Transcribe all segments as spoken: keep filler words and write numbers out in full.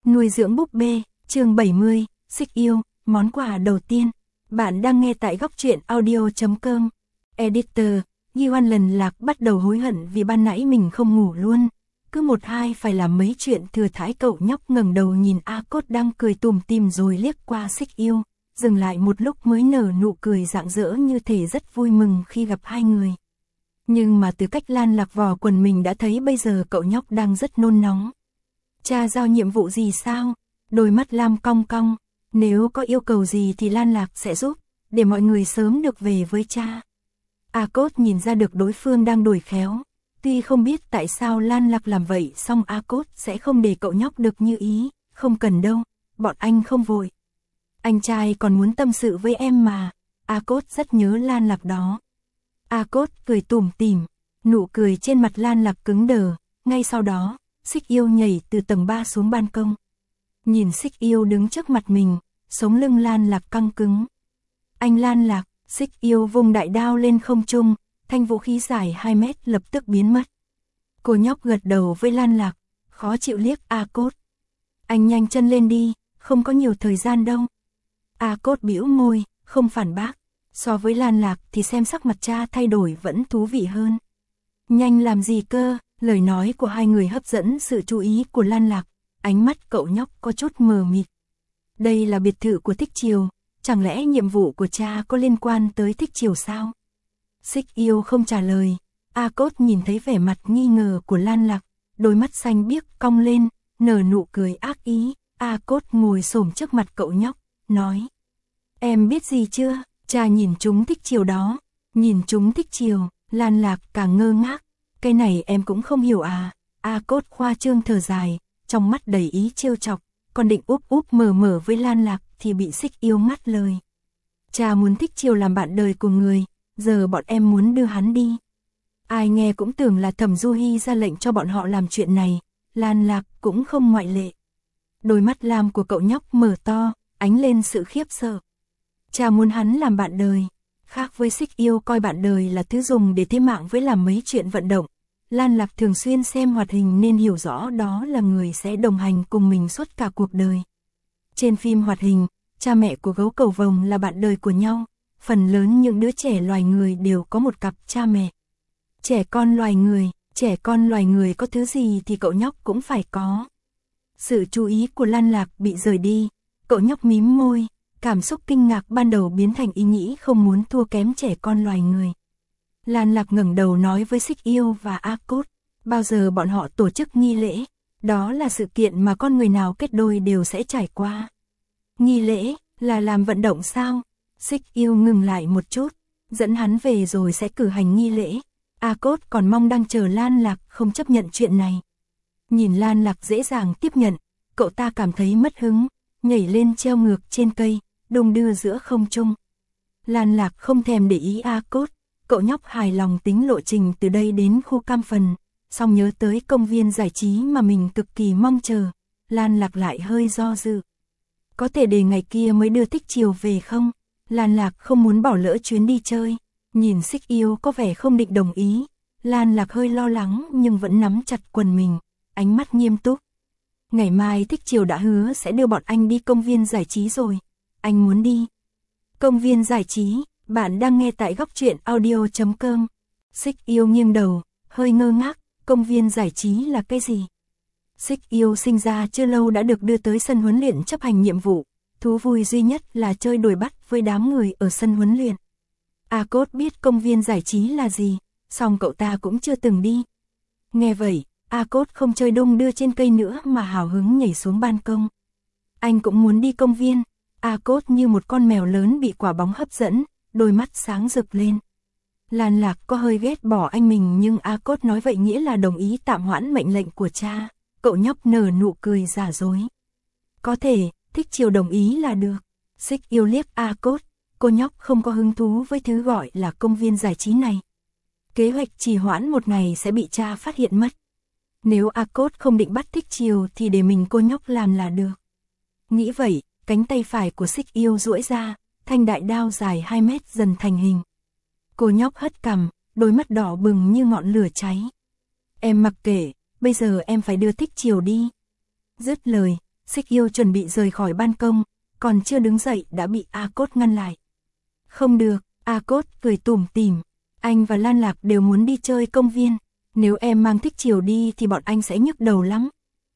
Nuôi dưỡng búp bê, chương bảy mươi, Xích yêu, món quà đầu tiên. Bạn đang nghe tại góc truyện audio chấm com. Editor, Ghi Oan lần lạc bắt đầu hối hận vì ban nãy mình không ngủ luôn. Cứ một hai phải làm mấy chuyện thừa thãi. Cậu nhóc ngẩng đầu nhìn A Cốt đang cười tủm tỉm rồi liếc qua Xích yêu, dừng lại một lúc mới nở nụ cười rạng rỡ như thể rất vui mừng khi gặp hai người. Nhưng mà từ cách Lan Lạc vò quần mình đã thấy bây giờ cậu nhóc đang rất nôn nóng. Cha giao nhiệm vụ gì sao? Đôi mắt Lam cong cong, nếu có yêu cầu gì thì Lan Lạc sẽ giúp, để mọi người sớm được về với cha. A Cốt nhìn ra được đối phương đang đổi khéo, tuy không biết tại sao Lan Lạc làm vậy, song A Cốt sẽ không để cậu nhóc được như ý. Không cần đâu, bọn anh không vội. Anh trai còn muốn tâm sự với em mà. A Cốt rất nhớ Lan Lạc đó. A Cốt cười tủm tỉm, nụ cười trên mặt Lan Lạc cứng đờ, ngay sau đó, Xích yêu nhảy từ tầng ba xuống ban công. Nhìn Xích yêu đứng trước mặt mình, sống lưng Lan Lạc căng cứng. Anh Lan Lạc, Xích yêu vung đại đao lên không trung, thanh vũ khí dài hai mét lập tức biến mất. Cô nhóc gật đầu với Lan Lạc, khó chịu liếc A Cốt. Anh nhanh chân lên đi, không có nhiều thời gian đâu. A Cốt bĩu môi, không phản bác. So với Lan Lạc thì xem sắc mặt cha thay đổi vẫn thú vị hơn. Nhanh làm gì cơ? Lời nói của hai người hấp dẫn sự chú ý của Lan Lạc, ánh mắt cậu nhóc có chút mờ mịt. Đây là biệt thự của Thích Triều, chẳng lẽ nhiệm vụ của cha có liên quan tới Thích Triều sao? Xích yêu không trả lời. A Cốt nhìn thấy vẻ mặt nghi ngờ của Lan Lạc, đôi mắt xanh biếc cong lên, nở nụ cười ác ý. A Cốt ngồi xổm trước mặt cậu nhóc, nói: Em biết gì chưa? Cha nhìn chúng Thích Triều đó. Nhìn chúng Thích Triều. Lan Lạc càng ngơ ngác. Cái này em cũng không hiểu à? A Cốt khoa trương thở dài, trong mắt đầy ý trêu chọc, còn định úp úp mở mở với Lan Lạc thì bị Xích yêu ngắt lời. Cha muốn Thích Triều làm bạn đời của người, giờ bọn em muốn đưa hắn đi. Ai nghe cũng tưởng là Thẩm Du Hi ra lệnh cho bọn họ làm chuyện này, Lan Lạc cũng không ngoại lệ. Đôi mắt lam của cậu nhóc mở to, ánh lên sự khiếp sợ. Cha muốn hắn làm bạn đời. Khác với Xích yêu coi bạn đời là thứ dùng để thế mạng với làm mấy chuyện vận động, Lan Lạc thường xuyên xem hoạt hình nên hiểu rõ đó là người sẽ đồng hành cùng mình suốt cả cuộc đời. Trên phim hoạt hình, cha mẹ của gấu cầu vồng là bạn đời của nhau, phần lớn những đứa trẻ loài người đều có một cặp cha mẹ. Trẻ con loài người, trẻ con loài người có thứ gì thì cậu nhóc cũng phải có. Sự chú ý của Lan Lạc bị rời đi, cậu nhóc mím môi. Cảm xúc kinh ngạc ban đầu biến thành ý nghĩ không muốn thua kém trẻ con loài người. Lan Lạc ngẩng đầu nói với Xích yêu và A Cốt, bao giờ bọn họ tổ chức nghi lễ, đó là sự kiện mà con người nào kết đôi đều sẽ trải qua. Nghi lễ, là làm vận động sao? Xích yêu ngừng lại một chút, dẫn hắn về rồi sẽ cử hành nghi lễ. A Cốt còn mong đang chờ Lan Lạc không chấp nhận chuyện này. Nhìn Lan Lạc dễ dàng tiếp nhận, cậu ta cảm thấy mất hứng, nhảy lên treo ngược trên cây, đung đưa giữa không trung. Lan Lạc không thèm để ý A Cốt, cậu nhóc hài lòng tính lộ trình từ đây đến khu cam phần, xong nhớ tới công viên giải trí mà mình cực kỳ mong chờ, Lan Lạc lại hơi do dự. Có thể để ngày kia mới đưa Thích Triều về không? Lan Lạc không muốn bỏ lỡ chuyến đi chơi. Nhìn Xích yêu có vẻ không định đồng ý, Lan Lạc hơi lo lắng nhưng vẫn nắm chặt quần mình, ánh mắt nghiêm túc. Ngày mai Thích Triều đã hứa sẽ đưa bọn anh đi công viên giải trí rồi. Anh muốn đi. Công viên giải trí, bạn đang nghe tại góc truyện audio chấm com. Xích yêu nghiêng đầu, hơi ngơ ngác, công viên giải trí là cái gì? Xích yêu sinh ra chưa lâu đã được đưa tới sân huấn luyện chấp hành nhiệm vụ, thú vui duy nhất là chơi đuổi bắt với đám người ở sân huấn luyện. A Cốt biết công viên giải trí là gì, song cậu ta cũng chưa từng đi. Nghe vậy, A Cốt không chơi đung đưa trên cây nữa mà hào hứng nhảy xuống ban công. Anh cũng muốn đi công viên. A Cốt như một con mèo lớn bị quả bóng hấp dẫn, đôi mắt sáng rực lên. Lan Lạc có hơi ghét bỏ anh mình nhưng A Cốt nói vậy nghĩa là đồng ý tạm hoãn mệnh lệnh của cha. Cậu nhóc nở nụ cười giả dối. Có thể, Thích Triều đồng ý là được. Xích yêu liếc A Cốt, cô nhóc không có hứng thú với thứ gọi là công viên giải trí này. Kế hoạch trì hoãn một ngày sẽ bị cha phát hiện mất. Nếu A Cốt không định bắt Thích Triều thì để mình cô nhóc làm là được. Nghĩ vậy, cánh tay phải của Xích yêu duỗi ra, thanh đại đao dài hai mét dần thành hình. Cô nhóc hất cằm, đôi mắt đỏ bừng như ngọn lửa cháy. Em mặc kệ, bây giờ em phải đưa Thích Triều đi. Dứt lời, Xích Yêu chuẩn bị rời khỏi ban công, còn chưa đứng dậy đã bị A Cốt ngăn lại. Không được, A Cốt cười tủm tỉm, anh và Lan Lạc đều muốn đi chơi công viên, nếu em mang Thích Chiều đi thì bọn anh sẽ nhức đầu lắm.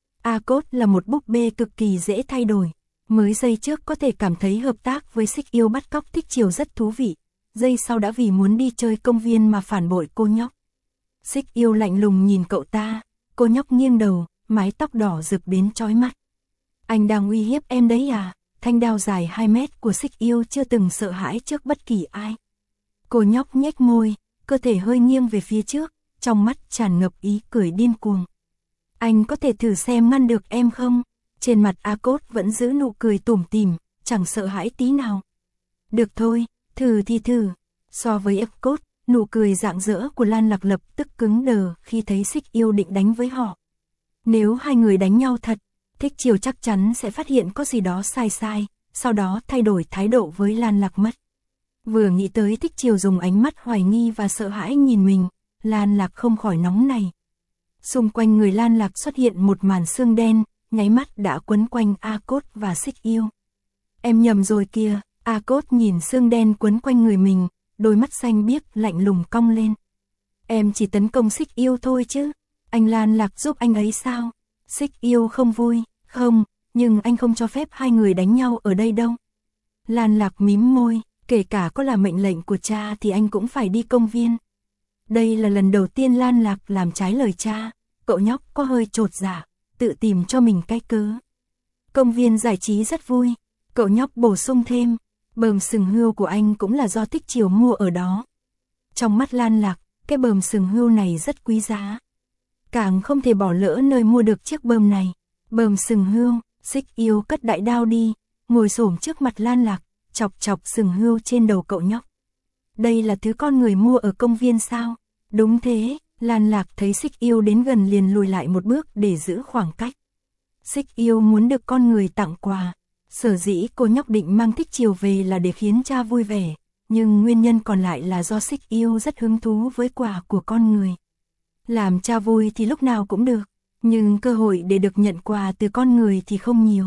A Cốt là một búp bê cực kỳ dễ thay đổi, mới giây trước có thể cảm thấy hợp tác với Xích Yêu bắt cóc Thích Chiều rất thú vị, giây sau đã vì muốn đi chơi công viên mà phản bội cô nhóc. Xích Yêu lạnh lùng nhìn cậu ta, cô nhóc nghiêng đầu, mái tóc đỏ rực đến chói mắt. Anh đang uy hiếp em đấy à? Thanh đao dài hai mét của Xích Yêu chưa từng sợ hãi trước bất kỳ ai. Cô nhóc nhếch môi, cơ thể hơi nghiêng về phía trước, trong mắt tràn ngập ý cười điên cuồng. Anh có thể thử xem ngăn được em không? Trên mặt A Cốt vẫn giữ nụ cười tủm tỉm, chẳng sợ hãi tí nào. Được thôi, thử thì thử. So với A Cốt, nụ cười rạng rỡ của Lan Lạc lập tức cứng đờ khi thấy Xích Yêu định đánh với họ. Nếu hai người đánh nhau thật, Thích Chiều chắc chắn sẽ phát hiện có gì đó sai sai, sau đó thay đổi thái độ với Lan Lạc mất. Vừa nghĩ tới Thích Chiều dùng ánh mắt hoài nghi và sợ hãi nhìn mình, Lan Lạc không khỏi nóng này. Xung quanh người Lan Lạc xuất hiện một màn sương đen, nháy mắt đã quấn quanh A Cốt và Xích Yêu. Em nhầm rồi kìa, A Cốt nhìn sương đen quấn quanh người mình, đôi mắt xanh biếc lạnh lùng cong lên. Em chỉ tấn công Xích Yêu thôi chứ, anh Lan Lạc giúp anh ấy sao? Xích Yêu không vui, không, nhưng anh không cho phép hai người đánh nhau ở đây đâu. Lan Lạc mím môi, kể cả có là mệnh lệnh của cha thì anh cũng phải đi công viên. Đây là lần đầu tiên Lan Lạc làm trái lời cha, cậu nhóc có hơi chột dạ, tự tìm cho mình cái cớ. Công viên giải trí rất vui, cậu nhóc bổ sung thêm, bờm sừng hươu của anh cũng là do Thích Chiều mua ở đó. Trong mắt Lan Lạc, cái bờm sừng hươu này rất quý giá. Càng không thể bỏ lỡ nơi mua được chiếc bờm này. Bờm sừng hươu, Xích Yêu cất đại đao đi, ngồi xổm trước mặt Lan Lạc, chọc chọc sừng hươu trên đầu cậu nhóc. Đây là thứ con người mua ở công viên sao? Đúng thế, Lan Lạc thấy Xích Yêu đến gần liền lùi lại một bước để giữ khoảng cách. Xích Yêu muốn được con người tặng quà, sở dĩ cô nhóc định mang Thích Chiều về là để khiến cha vui vẻ, nhưng nguyên nhân còn lại là do Xích Yêu rất hứng thú với quà của con người. Làm cha vui thì lúc nào cũng được, nhưng cơ hội để được nhận quà từ con người thì không nhiều.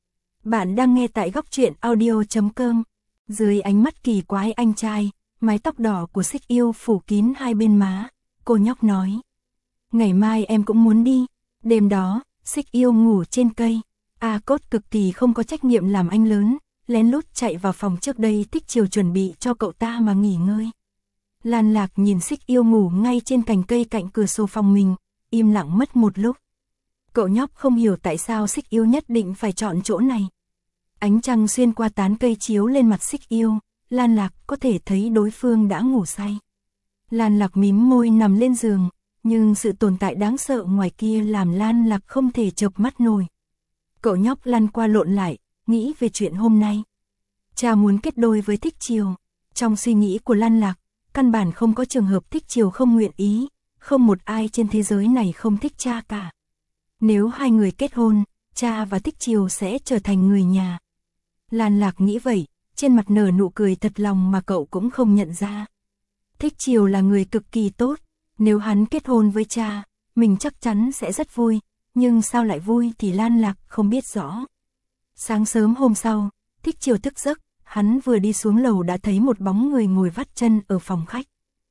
Bạn đang nghe tại góc truyện audio chấm com. Dưới ánh mắt kỳ quái anh trai, mái tóc đỏ của Xích Yêu phủ kín hai bên má, cô nhóc nói. Ngày mai em cũng muốn đi. Đêm đó, Xích Yêu ngủ trên cây. A Cốt cực kỳ không có trách nhiệm làm anh lớn, lén lút chạy vào phòng trước đây Thích Chiều chuẩn bị cho cậu ta mà nghỉ ngơi. Lan Lạc nhìn Xích Yêu ngủ ngay trên cành cây cạnh cửa sổ phòng mình, im lặng mất một lúc. Cậu nhóc không hiểu tại sao Xích Yêu nhất định phải chọn chỗ này. Ánh trăng xuyên qua tán cây chiếu lên mặt Xích Yêu, Lan Lạc có thể thấy đối phương đã ngủ say. Lan Lạc mím môi nằm lên giường, nhưng sự tồn tại đáng sợ ngoài kia làm Lan Lạc không thể chợp mắt nổi. Cậu nhóc lăn qua lộn lại, nghĩ về chuyện hôm nay. Cha muốn kết đôi với Thích Chiều. Trong suy nghĩ của Lan Lạc, căn bản không có trường hợp Thích Chiều không nguyện ý, không một ai trên thế giới này không thích cha cả. Nếu hai người kết hôn, cha và Thích Chiều sẽ trở thành người nhà. Lan Lạc nghĩ vậy, trên mặt nở nụ cười thật lòng mà cậu cũng không nhận ra. Thích Chiều là người cực kỳ tốt, nếu hắn kết hôn với cha, mình chắc chắn sẽ rất vui, nhưng sao lại vui thì Lan Lạc không biết rõ. Sáng sớm hôm sau, Thích Chiều thức giấc, hắn vừa đi xuống lầu đã thấy một bóng người ngồi vắt chân ở phòng khách.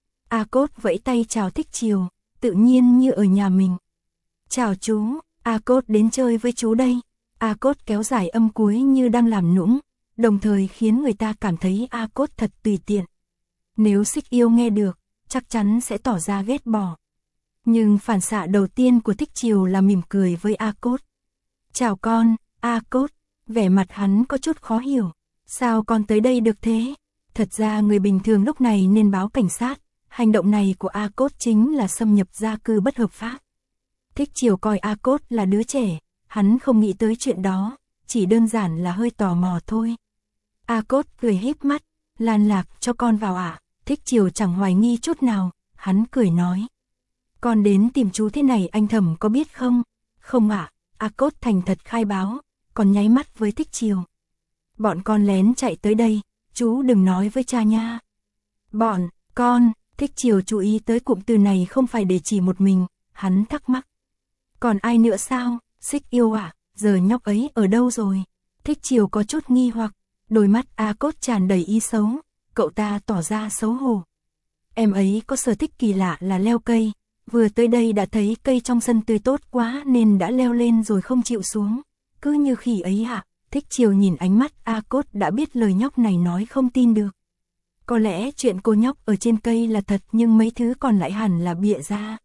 A Cốt vẫy tay chào Thích Chiều, tự nhiên như ở nhà mình. Chào chú, A Cốt đến chơi với chú đây. A Cốt kéo dài âm cuối như đang làm nũng, đồng thời khiến người ta cảm thấy A Cốt thật tùy tiện. Nếu Xích Yêu nghe được, chắc chắn sẽ tỏ ra ghét bỏ. Nhưng phản xạ đầu tiên của Thích Chiều là mỉm cười với A Cốt. Chào con, A Cốt, vẻ mặt hắn có chút khó hiểu. Sao con tới đây được thế? Thật ra người bình thường lúc này nên báo cảnh sát, hành động này của A Cốt chính là xâm nhập gia cư bất hợp pháp. Thích Chiều coi A Cốt là đứa trẻ, hắn không nghĩ tới chuyện đó, chỉ đơn giản là hơi tò mò thôi. A Cốt cười híp mắt, Lan Lạc cho con vào ạ. À? Thích Chiều chẳng hoài nghi chút nào, hắn cười nói. Con đến tìm chú thế này anh Thẩm có biết không? Không ạ, à? A Cốt thành thật khai báo, còn nháy mắt với Thích Chiều. Bọn con lén chạy tới đây, chú đừng nói với cha nha. Bọn, con, Thích Chiều chú ý tới cụm từ này không phải để chỉ một mình, hắn thắc mắc. Còn ai nữa sao? Xích Yêu à? giờ nhóc ấy ở đâu rồi? Thích Chiều có chút nghi hoặc, đôi mắt A Cốt tràn đầy ý xấu, cậu ta tỏ ra xấu hổ. Em ấy có sở thích kỳ lạ là leo cây, vừa tới đây đã thấy cây trong sân tươi tốt quá nên đã leo lên rồi không chịu xuống, cứ như khỉ ấy hả? Thích Chiều nhìn ánh mắt A Cốt đã biết lời nhóc này nói không tin được. Có lẽ chuyện cô nhóc ở trên cây là thật nhưng mấy thứ còn lại hẳn là bịa ra.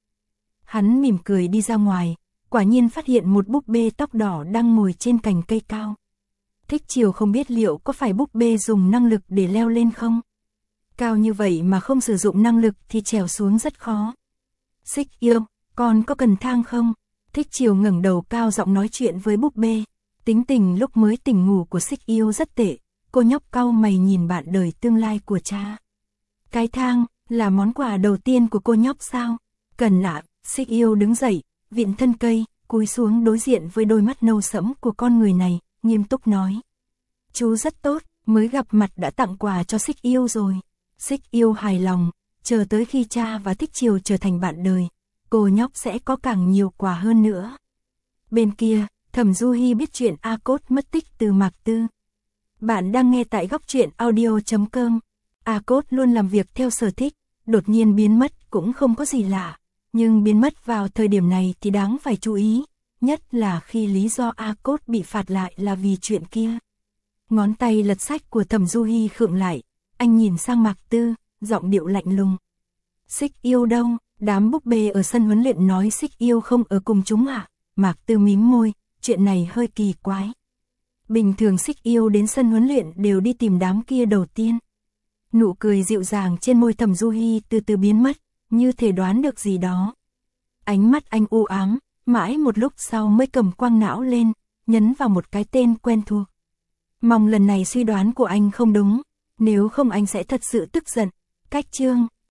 Hắn mỉm cười đi ra ngoài, quả nhiên phát hiện một búp bê tóc đỏ đang ngồi trên cành cây cao. Thích Chiều không biết liệu có phải búp bê dùng năng lực để leo lên không? Cao như vậy mà không sử dụng năng lực thì trèo xuống rất khó. Xích yêu, con có cần thang không? Thích Chiều ngẩng đầu cao giọng nói chuyện với búp bê. Tính tình lúc mới tỉnh ngủ của Xích yêu rất tệ, cô nhóc cau mày nhìn bạn đời tương lai của cha. Cái thang, là món quà đầu tiên của cô nhóc sao? Cần ạ. Xích yêu đứng dậy, vịn thân cây, cúi xuống đối diện với đôi mắt nâu sẫm của con người này, nghiêm túc nói. Chú rất tốt, mới gặp mặt đã tặng quà cho Xích yêu rồi. Xích yêu hài lòng, chờ tới khi cha và Thích Chiều trở thành bạn đời, cô nhóc sẽ có càng nhiều quà hơn nữa. Bên kia, Thẩm Du Hi biết chuyện A Cốt mất tích từ Mạc Tư. Bạn đang nghe tại góc truyện audio chấm com. A Cốt luôn làm việc theo sở thích, đột nhiên biến mất cũng không có gì lạ. Nhưng biến mất vào thời điểm này thì đáng phải chú ý, nhất là khi lý do A Cốt bị phạt lại là vì chuyện kia. Ngón tay lật sách của Thẩm Du Hi khựng lại, anh nhìn sang Mạc Tư, giọng điệu lạnh lùng. Xích yêu đâu? Đám búp bê ở sân huấn luyện nói Xích yêu không ở cùng chúng à? Mạc Tư mím môi, chuyện này hơi kỳ quái. Bình thường Xích yêu đến sân huấn luyện đều đi tìm đám kia đầu tiên. Nụ cười dịu dàng trên môi Thẩm Du Hi từ từ biến mất, như thể đoán được gì đó. Ánh mắt anh u ám, mãi một lúc sau mới cầm quang não lên, nhấn vào một cái tên quen thuộc. Mong lần này suy đoán của anh không đúng, nếu không anh sẽ thật sự tức giận. Cách chương